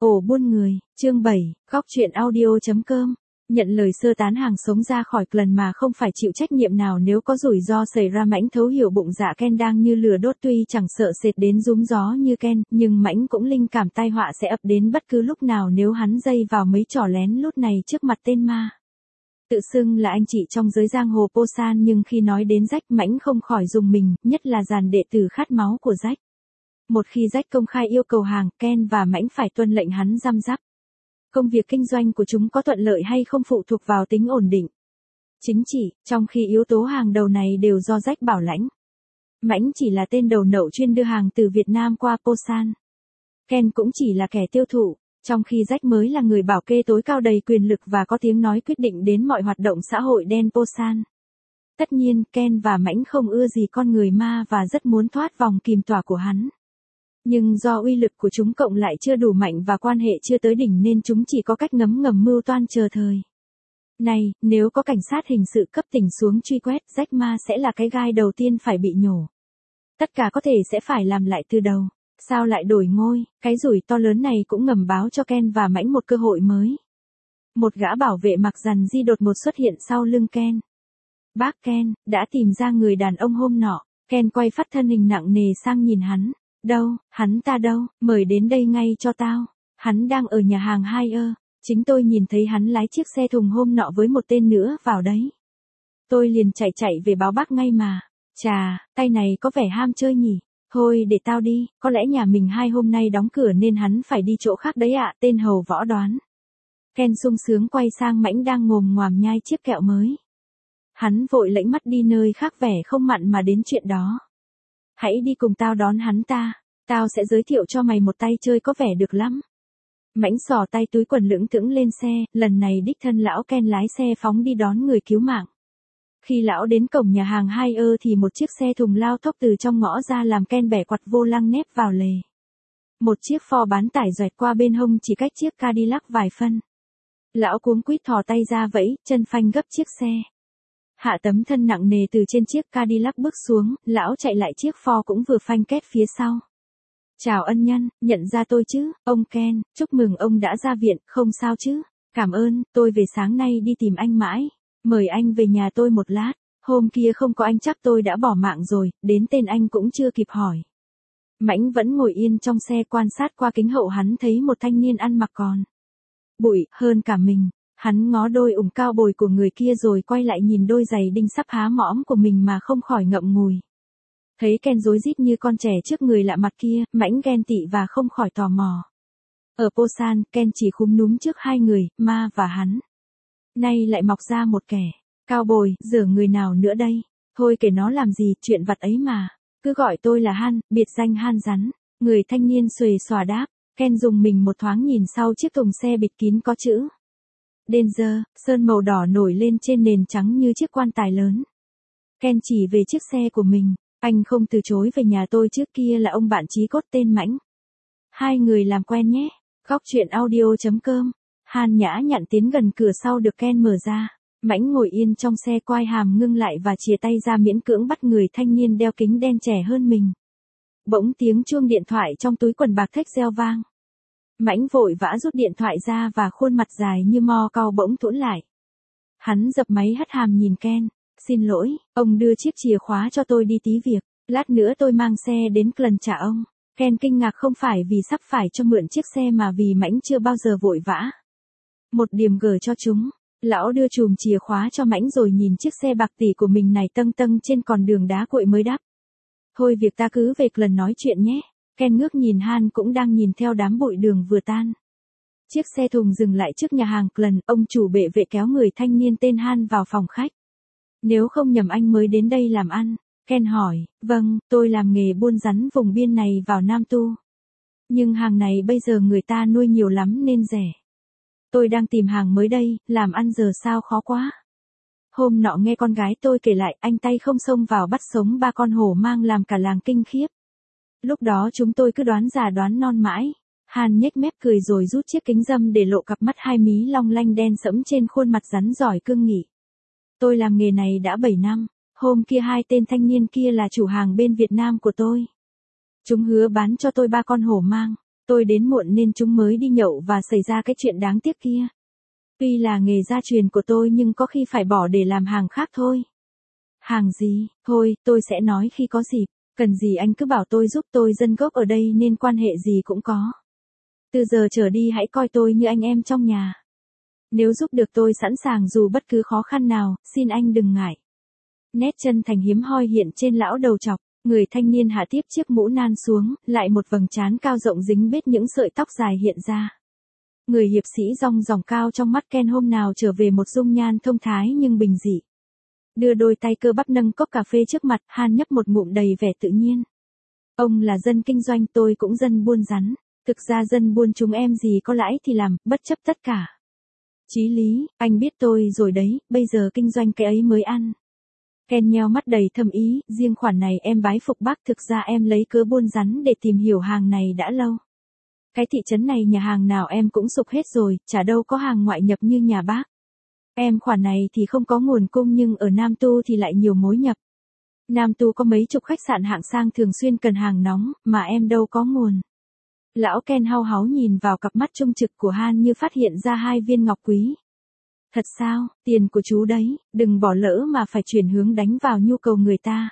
Ổ buôn người, chương 7, góc truyện audio.com. Nhận lời sơ tán hàng sống ra khỏi lần mà không phải chịu trách nhiệm nào nếu có rủi ro xảy ra. Mãnh thấu hiểu bụng dạ Ken đang như lửa đốt, tuy chẳng sợ sệt đến rúm gió như Ken, nhưng Mãnh cũng linh cảm tai họa sẽ ập đến bất cứ lúc nào nếu hắn dây vào mấy trò lén lút này trước mặt tên ma. Tự xưng là anh chị trong giới giang hồ Posan, nhưng khi nói đến Jack, Mãnh không khỏi rùng mình, nhất là dàn đệ tử khát máu của Jack. Một khi Jack công khai yêu cầu hàng, Ken và Mãnh phải tuân lệnh hắn răm rắp. Công việc kinh doanh của chúng có thuận lợi hay không phụ thuộc vào tính ổn định chính trị, trong khi yếu tố hàng đầu này đều do Jack bảo lãnh. Mãnh chỉ là tên đầu nậu chuyên đưa hàng từ Việt Nam qua Posan. Ken cũng chỉ là kẻ tiêu thụ, trong khi Jack mới là người bảo kê tối cao đầy quyền lực và có tiếng nói quyết định đến mọi hoạt động xã hội đen Posan. Tất nhiên, Ken và Mãnh không ưa gì con người ma và rất muốn thoát vòng kìm tỏa của hắn. Nhưng do uy lực của chúng cộng lại chưa đủ mạnh và quan hệ chưa tới đỉnh nên chúng chỉ có cách ngấm ngầm mưu toan chờ thời. Này, nếu có cảnh sát hình sự cấp tỉnh xuống truy quét, Jack ma sẽ là cái gai đầu tiên phải bị nhổ. Tất cả có thể sẽ phải làm lại từ đầu. Sao lại đổi ngôi? Cái rủi to lớn này cũng ngầm báo cho Ken và Mãnh một cơ hội mới. Một gã bảo vệ mặc rằn di đột ngột xuất hiện sau lưng Ken. Bác Ken, đã tìm ra người đàn ông hôm nọ. Ken quay phát thân hình nặng nề sang nhìn hắn. Đâu, hắn ta đâu, mời đến đây ngay cho tao. Hắn đang ở nhà hàng Haier, chính tôi nhìn thấy hắn lái chiếc xe thùng hôm nọ với một tên nữa vào đấy. Tôi liền chạy về báo bác ngay mà. Chà, tay này có vẻ ham chơi nhỉ. Thôi để tao đi, có lẽ nhà mình hai hôm nay đóng cửa nên hắn phải đi chỗ khác đấy ạ. Tên hầu võ đoán. Ken sung sướng quay sang Mãnh đang ngồm ngoàm nhai chiếc kẹo mới. Hắn vội lẫy mắt đi nơi khác vẻ không mặn mà đến chuyện đó. Hãy đi cùng tao đón hắn ta, tao sẽ giới thiệu cho mày một tay chơi có vẻ được lắm. Mãnh xỏ tay túi quần lững thững lên xe, lần này đích thân lão Ken lái xe phóng đi đón người cứu mạng. Khi lão đến cổng nhà hàng Haier thì một chiếc xe thùng lao thốc từ trong ngõ ra làm Ken bẻ quặt vô lăng nép vào lề. Một chiếc Ford bán tải xoẹt qua bên hông chỉ cách chiếc Cadillac vài phân. Lão cuống quýt thò tay ra vẫy, chân phanh gấp chiếc xe. Hạ tấm thân nặng nề từ trên chiếc Cadillac bước xuống, lão chạy lại chiếc Ford cũng vừa phanh két phía sau. Chào ân nhân, nhận ra tôi chứ, ông Ken, chúc mừng ông đã ra viện, không sao chứ. Cảm ơn, tôi về sáng nay đi tìm anh mãi. Mời anh về nhà tôi một lát. Hôm kia không có anh chắc tôi đã bỏ mạng rồi, đến tên anh cũng chưa kịp hỏi. Mãnh vẫn ngồi yên trong xe quan sát qua kính hậu, hắn thấy một thanh niên ăn mặc còn bụi hơn cả mình. Hắn ngó đôi ủng cao bồi của người kia rồi quay lại nhìn đôi giày đinh sắp há mõm của mình mà không khỏi ngậm ngùi. Thấy Ken rối rít như con trẻ trước người lạ mặt kia, Mãnh ghen tị và không khỏi tò mò. Ở Posan, Ken chỉ khúm núm trước hai người, ma và hắn. Nay lại mọc ra một kẻ cao bồi, giờ người nào nữa đây? Thôi kể nó làm gì, chuyện vặt ấy mà. Cứ gọi tôi là Han, biệt danh Han rắn. Người thanh niên xuề xòa đáp. Ken dùng mình một thoáng nhìn sau chiếc thùng xe bịt kín có chữ Danger, sơn màu đỏ nổi lên trên nền trắng như chiếc quan tài lớn. Ken chỉ về chiếc xe của mình. Anh không từ chối về nhà tôi trước kia là ông bạn chí cốt tên Mãnh. Hai người làm quen nhé. Góc truyện audio.com. Han nhã nhặn tiến gần, cửa sau được Ken mở ra. Mãnh ngồi yên trong xe, quai hàm ngưng lại và chìa tay ra miễn cưỡng bắt người thanh niên đeo kính đen trẻ hơn mình. Bỗng tiếng chuông điện thoại trong túi quần bạc thếch reo vang. Mãnh vội vã rút điện thoại ra và khuôn mặt dài như mo cau bỗng thũn lại. Hắn dập máy hất hàm nhìn Ken. Xin lỗi, ông đưa chiếc chìa khóa cho tôi đi tí việc. Lát nữa tôi mang xe đến lần trả ông. Ken kinh ngạc, không phải vì sắp phải cho mượn chiếc xe mà vì Mãnh chưa bao giờ vội vã. Một điểm gờ cho chúng. Lão đưa chùm chìa khóa cho Mãnh rồi nhìn chiếc xe bạc tỷ của mình này tâng tâng trên con đường đá cuội mới đắp. Thôi việc ta cứ về lần nói chuyện nhé. Ken ngước nhìn Han cũng đang nhìn theo đám bụi đường vừa tan. Chiếc xe thùng dừng lại trước nhà hàng lần, ông chủ bệ vệ kéo người thanh niên tên Han vào phòng khách. Nếu không nhầm anh mới đến đây làm ăn. Ken hỏi, vâng, tôi làm nghề buôn rắn vùng biên này vào Nam Tu. Nhưng hàng này bây giờ người ta nuôi nhiều lắm nên rẻ. Tôi đang tìm hàng mới đây, làm ăn giờ sao khó quá. Hôm nọ nghe con gái tôi kể lại, anh tay không xông vào bắt sống 3 con hổ mang làm cả làng kinh khiếp. Lúc đó chúng tôi cứ đoán già đoán non mãi. Han nhếch mép cười rồi rút chiếc kính râm để lộ cặp mắt hai mí long lanh đen sẫm trên khuôn mặt rắn giỏi cương nghị. Tôi làm nghề này đã 7 năm. Hôm kia hai tên thanh niên kia là chủ hàng bên Việt Nam của tôi. Chúng hứa bán cho tôi 3 con hổ mang. Tôi đến muộn nên chúng mới đi nhậu và xảy ra cái chuyện đáng tiếc kia. Tuy là nghề gia truyền của tôi nhưng có khi phải bỏ để làm hàng khác thôi. Hàng gì? Thôi, tôi sẽ nói khi có dịp. Cần gì anh cứ bảo tôi giúp, tôi dân gốc ở đây nên quan hệ gì cũng có. Từ giờ trở đi hãy coi tôi như anh em trong nhà. Nếu giúp được tôi sẵn sàng dù bất cứ khó khăn nào, xin anh đừng ngại. Nét chân thành hiếm hoi hiện trên lão đầu trọc. Người thanh niên hạ tiếp chiếc mũ nan xuống, lại một vầng trán cao rộng dính bết những sợi tóc dài hiện ra. Người hiệp sĩ rong ròng cao trong mắt Ken hôm nào trở về một dung nhan thông thái nhưng bình dị. Đưa đôi tay cơ bắp nâng cốc cà phê trước mặt, Han nhấp một ngụm đầy vẻ tự nhiên. Ông là dân kinh doanh, tôi cũng dân buôn rắn. Thực ra dân buôn chúng em gì có lãi thì làm, bất chấp tất cả. Chí lý, anh biết tôi rồi đấy, bây giờ kinh doanh cái ấy mới ăn. Ken nheo mắt đầy thâm ý, riêng khoản này em bái phục bác, thực ra em lấy cớ buôn rắn để tìm hiểu hàng này đã lâu. Cái thị trấn này nhà hàng nào em cũng sục hết rồi, chả đâu có hàng ngoại nhập như nhà bác. Em khoản này thì không có nguồn cung nhưng ở Nam Tu thì lại nhiều mối nhập. Nam Tu có mấy chục khách sạn hạng sang thường xuyên cần hàng nóng, mà em đâu có nguồn. Lão Ken hau háu nhìn vào cặp mắt trung trực của Han như phát hiện ra hai viên ngọc quý. Thật sao, tiền của chú đấy, đừng bỏ lỡ mà phải chuyển hướng đánh vào nhu cầu người ta.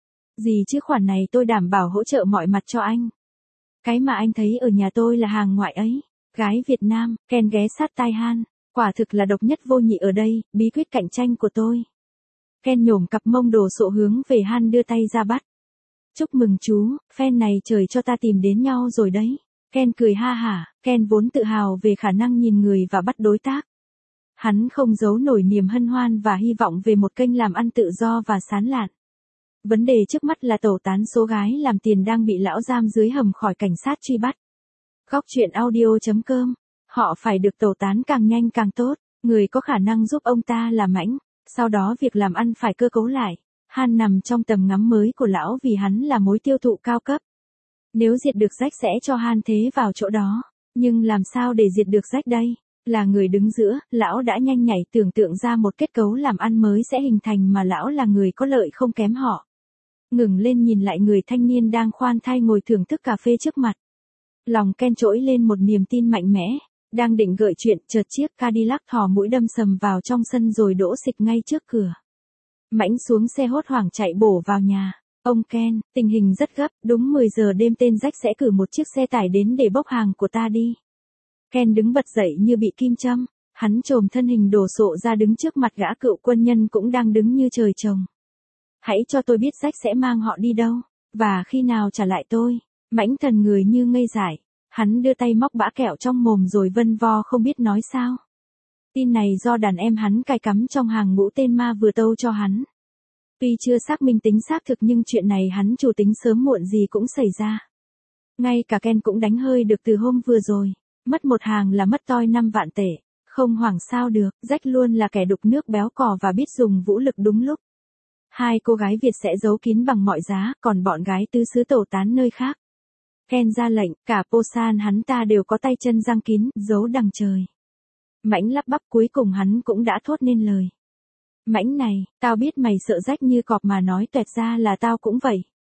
Gì chứ khoản này tôi đảm bảo hỗ trợ mọi mặt cho anh. Cái mà anh thấy ở nhà tôi là hàng ngoại ấy. Gái Việt Nam, Ken ghé sát tai Han. Quả thực là độc nhất vô nhị ở đây, bí quyết cạnh tranh của tôi. Ken nhổm cặp mông đồ sộ hướng về Han đưa tay ra bắt. Chúc mừng chú, fan này trời cho ta tìm đến nhau rồi đấy. Ken cười ha hả, Ken vốn tự hào về khả năng nhìn người và bắt đối tác. Hắn không giấu nổi niềm hân hoan và hy vọng về một kênh làm ăn tự do và sán lạn. Vấn đề trước mắt là tẩu tán số gái làm tiền đang bị lão giam dưới hầm khỏi cảnh sát truy bắt. Góc truyện audio.com. Họ phải được tẩu tán càng nhanh càng tốt, người có khả năng giúp ông ta là Mãnh, sau đó việc làm ăn phải cơ cấu lại. Han nằm trong tầm ngắm mới của lão vì hắn là mối tiêu thụ cao cấp. Nếu diệt được Jack sẽ cho Han thế vào chỗ đó, nhưng làm sao để diệt được Jack đây? Là người đứng giữa, lão đã nhanh nhảy tưởng tượng ra một kết cấu làm ăn mới sẽ hình thành mà lão là người có lợi không kém họ. Ngừng lên nhìn lại người thanh niên đang khoan thai ngồi thưởng thức cà phê trước mặt. Lòng Ken trỗi lên một niềm tin mạnh mẽ. Đang định gợi chuyện, chợt chiếc Cadillac thò mũi đâm sầm vào trong sân rồi đỗ xịch ngay trước cửa. Mãnh xuống xe hốt hoảng chạy bổ vào nhà. Ông Ken, tình hình rất gấp, đúng 10 giờ đêm tên Jack sẽ cử một chiếc xe tải đến để bốc hàng của ta đi. Ken đứng bật dậy như bị kim châm, hắn chồm thân hình đồ sộ ra đứng trước mặt gã cựu quân nhân cũng đang đứng như trời trồng. Hãy cho tôi biết Jack sẽ mang họ đi đâu, và khi nào trả lại tôi. Mãnh thần người như ngây dại, hắn đưa tay móc bã kẹo trong mồm rồi vân vo không biết nói sao. Tin này do đàn em hắn cài cắm trong hàng ngũ tên ma vừa tâu cho hắn. Tuy chưa xác minh tính xác thực nhưng chuyện này hắn chủ tính sớm muộn gì cũng xảy ra. Ngay cả Ken cũng đánh hơi được từ hôm vừa rồi. Mất một hàng là mất toi 5 vạn tệ. Không hoảng sao được, Jack luôn là kẻ đục nước béo cò và biết dùng vũ lực đúng lúc. Hai cô gái Việt sẽ giấu kín bằng mọi giá, còn bọn gái tứ xứ tẩu tán nơi khác. Ken ra lệnh, cả Posan hắn ta đều có tay chân giăng kín, giấu đằng trời. Mãnh lắp bắp cuối cùng hắn cũng đã thốt nên lời. Mãnh này, tao biết mày sợ Jack như cọp mà nói toẹt ra là tao cũng vậy.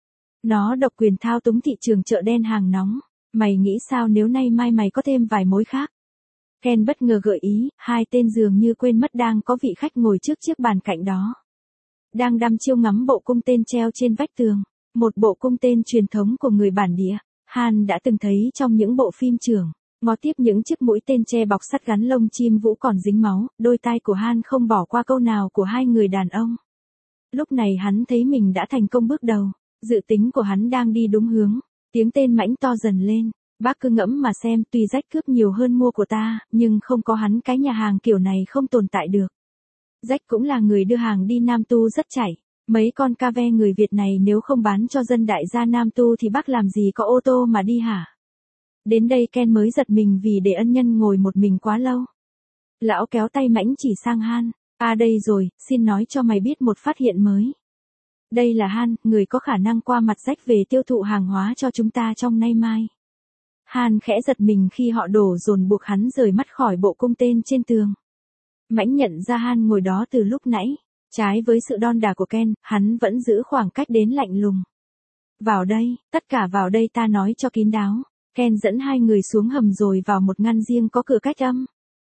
Nó độc quyền thao túng thị trường chợ đen hàng nóng. Mày nghĩ sao nếu nay mai mày có thêm vài mối khác? Ken bất ngờ gợi ý, hai tên dường như quên mất đang có vị khách ngồi trước chiếc bàn cạnh đó. Đang đăm chiêu ngắm bộ cung tên treo trên vách tường. Một bộ cung tên truyền thống của người bản địa. Han đã từng thấy trong những bộ phim trường. Ngó tiếp những chiếc mũi tên tre bọc sắt gắn lông chim vũ còn dính máu, đôi tai của Han không bỏ qua câu nào của hai người đàn ông. Lúc này hắn thấy mình đã thành công bước đầu. Dự tính của hắn đang đi đúng hướng. Tiếng tên Mãnh to dần lên, bác cứ ngẫm mà xem, tuy Jack cướp nhiều hơn mua của ta, nhưng không có hắn cái nhà hàng kiểu này không tồn tại được. Jack cũng là người đưa hàng đi Nam Tu rất chảy, mấy con cave người Việt này nếu không bán cho dân đại gia Nam Tu thì bác làm gì có ô tô mà đi hả? Đến đây Ken mới giật mình vì để ân nhân ngồi một mình quá lâu. Lão kéo tay Mãnh chỉ sang Han, đây rồi, xin nói cho mày biết một phát hiện mới. Đây là Han, người có khả năng qua mặt Jack về tiêu thụ hàng hóa cho chúng ta trong nay mai. Han khẽ giật mình khi họ đổ dồn buộc hắn rời mắt khỏi bộ cung tên trên tường. Mãnh nhận ra Han ngồi đó từ lúc nãy. Trái với sự đon đả của Ken, hắn vẫn giữ khoảng cách đến lạnh lùng. Vào đây, tất cả vào đây ta nói cho kín đáo. Ken dẫn hai người xuống hầm rồi vào một ngăn riêng có cửa cách âm.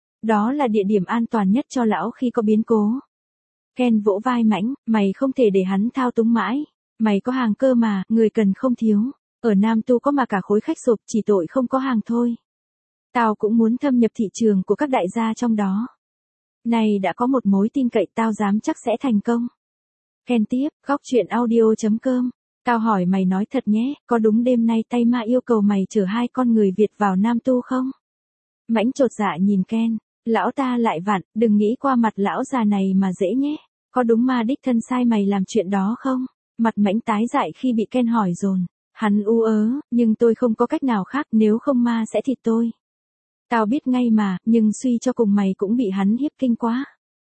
Đó là địa điểm an toàn nhất cho lão khi có biến cố. Ken vỗ vai Mãnh, mày không thể để hắn thao túng mãi. Mày có hàng cơ mà, người cần không thiếu. Ở Nam Tu có mà cả khối khách sộp, chỉ tội không có hàng thôi. Tao cũng muốn thâm nhập thị trường của các đại gia trong đó. Này đã có một mối tin cậy, tao dám chắc sẽ thành công. Ken tiếp, góc chuyện audio.com. Tao hỏi mày nói thật nhé, có đúng đêm nay Tay Ma yêu cầu mày chở hai con người Việt vào Nam Tu không? Mãnh chột dạ nhìn Ken. Lão ta lại vặn, đừng nghĩ qua mặt lão già này mà dễ nhé. Có đúng Ma đích thân sai mày làm chuyện đó không? Mặt Mãnh tái dại khi bị Ken hỏi dồn. Hắn u ớ, nhưng tôi không có cách nào khác, nếu không Ma sẽ thịt tôi. Tao biết ngay mà, nhưng suy cho cùng mày cũng bị hắn hiếp kinh quá.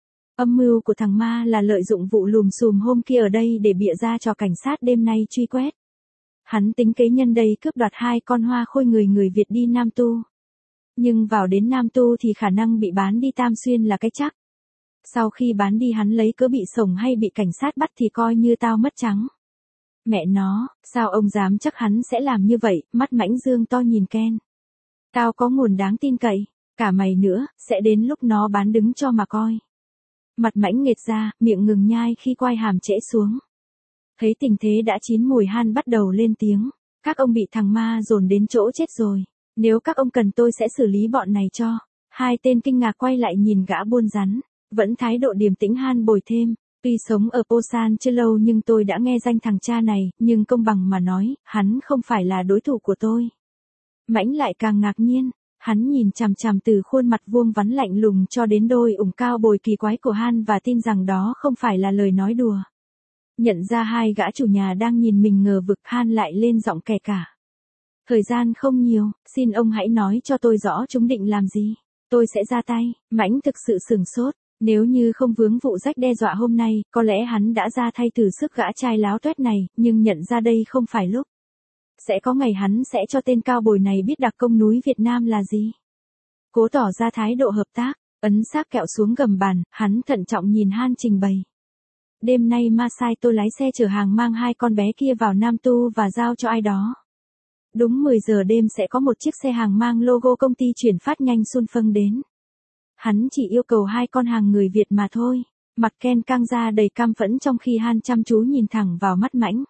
Âm mưu của thằng Ma là lợi dụng vụ lùm xùm hôm kia ở đây để bịa ra cho cảnh sát đêm nay truy quét. Hắn tính kế nhân đây cướp đoạt hai con Hoa Khôi người Việt đi Nam Tu. Nhưng vào đến Nam Tu thì khả năng bị bán đi Tam Xuyên là cái chắc. Sau khi bán đi hắn lấy cớ bị sổng hay bị cảnh sát bắt thì coi như tao mất trắng. Mẹ nó, sao ông dám chắc hắn sẽ làm như vậy? Mắt Mãnh dương to nhìn Ken. Tao có nguồn đáng tin cậy, cả mày nữa, sẽ đến lúc nó bán đứng cho mà coi. Mặt Mãnh nghệt ra, miệng ngừng nhai khi quai hàm trễ xuống. Thấy tình thế đã chín mùi, Han bắt đầu lên tiếng. Các ông bị thằng Ma dồn đến chỗ chết rồi. Nếu các ông cần tôi sẽ xử lý bọn này cho. Hai tên kinh ngạc quay lại nhìn gã buôn rắn. Vẫn thái độ điềm tĩnh, Han bồi thêm. Tuy sống ở Posan chưa lâu nhưng tôi đã nghe danh thằng cha này, nhưng công bằng mà nói, hắn không phải là đối thủ của tôi. Mãnh lại càng ngạc nhiên. Hắn nhìn chằm chằm từ khuôn mặt vuông vắn lạnh lùng cho đến đôi ủng cao bồi kỳ quái của Han và tin rằng đó không phải là lời nói đùa. Nhận ra hai gã chủ nhà đang nhìn mình ngờ vực, Han lại lên giọng kẻ cả. Thời gian không nhiều, xin ông hãy nói cho tôi rõ chúng định làm gì. Tôi sẽ ra tay. Mãnh thực sự sửng sốt. Nếu như không vướng vụ rách đe dọa hôm nay, có lẽ hắn đã ra thay từ sức gã trai láo tuét này, nhưng nhận ra đây không phải lúc. Sẽ có ngày hắn sẽ cho tên cao bồi này biết đặc công núi Việt Nam là gì. Cố tỏ ra thái độ hợp tác, ấn xác kẹo xuống gầm bàn, hắn thận trọng nhìn Han trình bày. Đêm nay Ma sai tôi lái xe chở hàng mang hai con bé kia vào Nam Tu và giao cho ai đó. Đúng 10 giờ đêm sẽ có một chiếc xe hàng mang logo công ty chuyển phát nhanh Xuân Phân đến. Hắn chỉ yêu cầu hai con hàng người Việt mà thôi. Mặt Ken căng ra đầy căm phẫn trong khi Han chăm chú nhìn thẳng vào mắt Mãnh.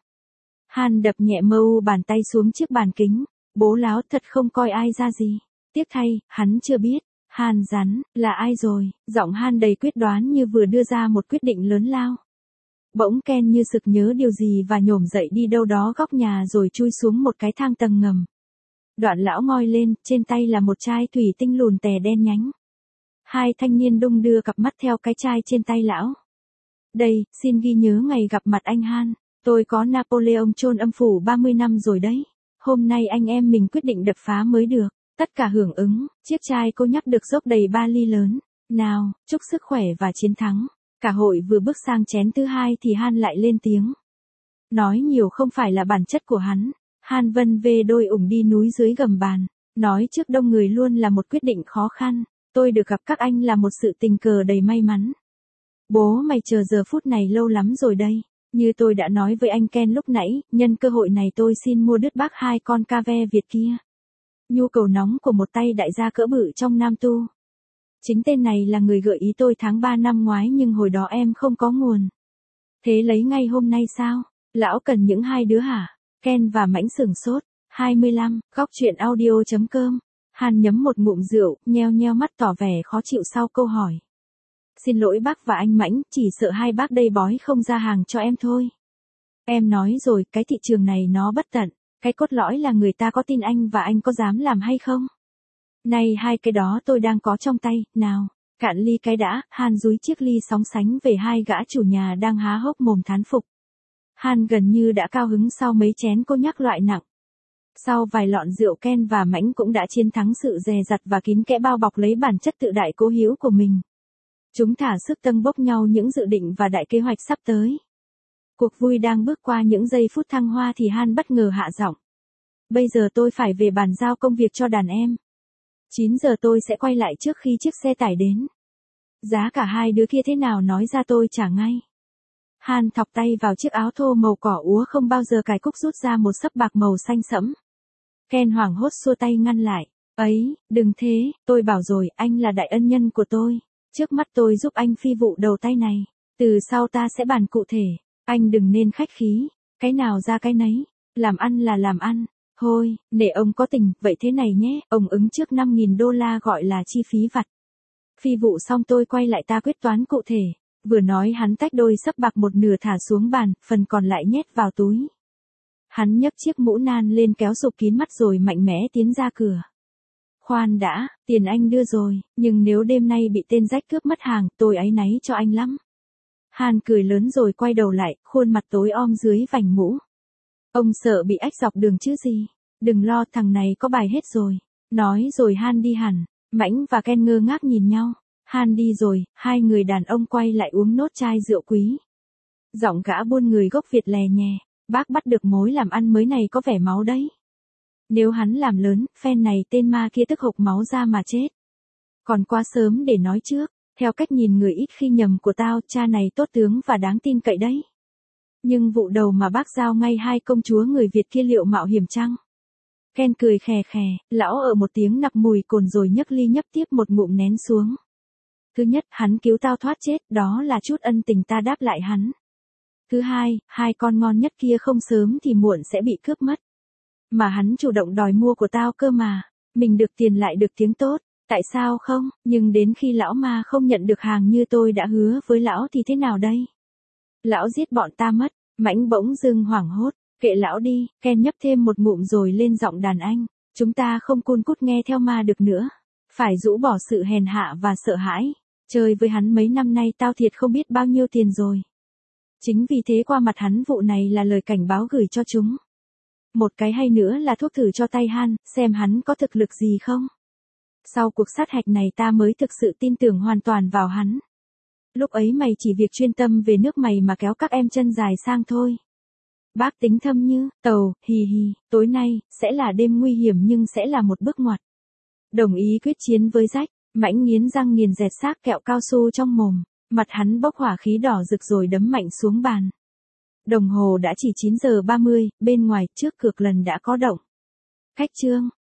Han đập nhẹ bàn tay xuống chiếc bàn kính. Bố láo thật không coi ai ra gì. Tiếc thay, hắn chưa biết. Han rắn, là ai rồi? Giọng Han đầy quyết đoán như vừa đưa ra một quyết định lớn lao. Bỗng Ken như sực nhớ điều gì và nhổm dậy đi đâu đó góc nhà rồi chui xuống một cái thang tầng ngầm. Đoạn lão ngoi lên, trên tay là một chai thủy tinh lùn tè đen nhánh. Hai thanh niên đung đưa cặp mắt theo cái chai trên tay lão. Đây, xin ghi nhớ ngày gặp mặt anh Han. Tôi có Napoleon chôn âm phủ 30 năm rồi đấy. Hôm nay anh em mình quyết định đập phá mới được. Tất cả hưởng ứng, chiếc chai cô nhắc được dốc đầy 3 ly lớn. Nào, chúc sức khỏe và chiến thắng. Cả hội vừa bước sang chén thứ hai thì Han lại lên tiếng. Nói nhiều không phải là bản chất của hắn. Han vân về đôi ủng đi núi dưới gầm bàn. Nói trước đông người luôn là một quyết định khó khăn. Tôi được gặp các anh là một sự tình cờ đầy may mắn. Bố mày chờ giờ phút này lâu lắm rồi đây. Như tôi đã nói với anh Ken lúc nãy, nhân cơ hội này tôi xin mua đứt bác hai con cave Việt kia. Nhu cầu nóng của một tay đại gia cỡ bự trong Nam Tu. Chính tên này là người gợi ý tôi tháng 3 năm ngoái nhưng hồi đó em không có nguồn. Thế lấy ngay hôm nay sao? Lão cần những hai đứa hả? Ken và Mãnh sửng sốt. 25, góc chuyện audio.com. Han nhấm một ngụm rượu, nheo nheo mắt tỏ vẻ khó chịu sau câu hỏi. Xin lỗi bác và anh Mãnh, chỉ sợ hai bác đây bói không ra hàng cho em thôi. Em nói rồi, cái thị trường này nó bất tận. Cái cốt lõi là người ta có tin anh và anh có dám làm hay không? Này hai cái đó tôi đang có trong tay, nào, cạn ly cái đã. Han dúi chiếc ly sóng sánh về hai gã chủ nhà đang há hốc mồm thán phục. Han gần như đã cao hứng sau mấy chén cô nhắc loại nặng. Sau vài lọn rượu, Ken và Mãnh cũng đã chiến thắng sự dè dặt và kín kẽ bao bọc lấy bản chất tự đại cố hữu của mình. Chúng thả sức tâng bốc nhau những dự định và đại kế hoạch sắp tới. Cuộc vui đang bước qua những giây phút thăng hoa thì Han bất ngờ hạ giọng. Bây giờ tôi phải về bàn giao công việc cho đàn em. 9 giờ tôi sẽ quay lại trước khi chiếc xe tải đến. Giá cả hai đứa kia thế nào nói ra tôi trả ngay. Han thọc tay vào chiếc áo thô màu cỏ úa không bao giờ cài cúc, rút ra một xấp bạc màu xanh sẫm. Ken hoảng hốt xua tay ngăn lại. Ấy, đừng thế, tôi bảo rồi, anh là đại ân nhân của tôi. Trước mắt tôi giúp anh phi vụ đầu tay này. Từ sau ta sẽ bàn cụ thể. Anh đừng nên khách khí. Cái nào ra cái nấy. Làm ăn là làm ăn. Thôi, nể ông có tình, vậy thế này nhé, ông ứng trước 5.000 đô la gọi là chi phí vặt. Phi vụ xong tôi quay lại ta quyết toán cụ thể. Vừa nói hắn tách đôi sấp bạc một nửa thả xuống bàn, phần còn lại nhét vào túi. Hắn nhấc chiếc mũ nan lên kéo sụp kín mắt rồi mạnh mẽ tiến ra cửa. Khoan đã, tiền anh đưa rồi, nhưng nếu đêm nay bị tên rách cướp mất hàng, tôi áy náy cho anh lắm. Hàn cười lớn rồi quay đầu lại, khuôn mặt tối om dưới vành mũ. Ông sợ bị ách dọc đường chứ gì? Đừng lo, thằng này có bài hết rồi. Nói rồi Han đi hẳn. Mãnh và Ken ngơ ngác nhìn nhau. Han đi rồi, hai người đàn ông quay lại uống nốt chai rượu quý. Giọng gã buôn người gốc Việt lè nhè. Bác bắt được mối làm ăn mới này có vẻ máu đấy. Nếu hắn làm lớn, phen này tên ma kia tức hộc máu ra mà chết. Còn quá sớm để nói trước. Theo cách nhìn người ít khi nhầm của tao, cha này tốt tướng và đáng tin cậy đấy. Nhưng vụ đầu mà bác giao ngay hai công chúa người Việt kia liệu mạo hiểm chăng? Ken cười khè khè, lão ở một tiếng nặc mùi cồn rồi nhấc ly nhấp tiếp một ngụm nén xuống. Thứ nhất, hắn cứu tao thoát chết, đó là chút ân tình ta đáp lại hắn. Thứ hai, hai con ngon nhất kia không sớm thì muộn sẽ bị cướp mất. Mà hắn chủ động đòi mua của tao cơ mà. Mình được tiền lại được tiếng tốt, tại sao không? Nhưng đến khi lão ma không nhận được hàng như tôi đã hứa với lão thì thế nào đây? Lão giết bọn ta mất. Mãnh bỗng dưng hoảng hốt. Kệ lão đi, Ken nhấp thêm một ngụm rồi lên giọng đàn anh. Chúng ta không cun cút nghe theo ma được nữa. Phải rũ bỏ sự hèn hạ và sợ hãi. Chơi với hắn mấy năm nay tao thiệt không biết bao nhiêu tiền rồi. Chính vì thế qua mặt hắn vụ này là lời cảnh báo gửi cho chúng. Một cái hay nữa là thuốc thử cho tay Han, xem hắn có thực lực gì không. Sau cuộc sát hạch này ta mới thực sự tin tưởng hoàn toàn vào hắn. Lúc ấy mày chỉ việc chuyên tâm về nước mày mà kéo các em chân dài sang thôi. Bác tính thâm như, tàu, hì hì, tối nay, sẽ là đêm nguy hiểm nhưng sẽ là một bước ngoặt. Đồng ý quyết chiến với rách, Mãnh nghiến răng nghiền dẹt xác kẹo cao su trong mồm, mặt hắn bốc hỏa khí đỏ rực rồi đấm mạnh xuống bàn. Đồng hồ đã chỉ 9 giờ 30, bên ngoài trước cược lần đã có động. Khách trương,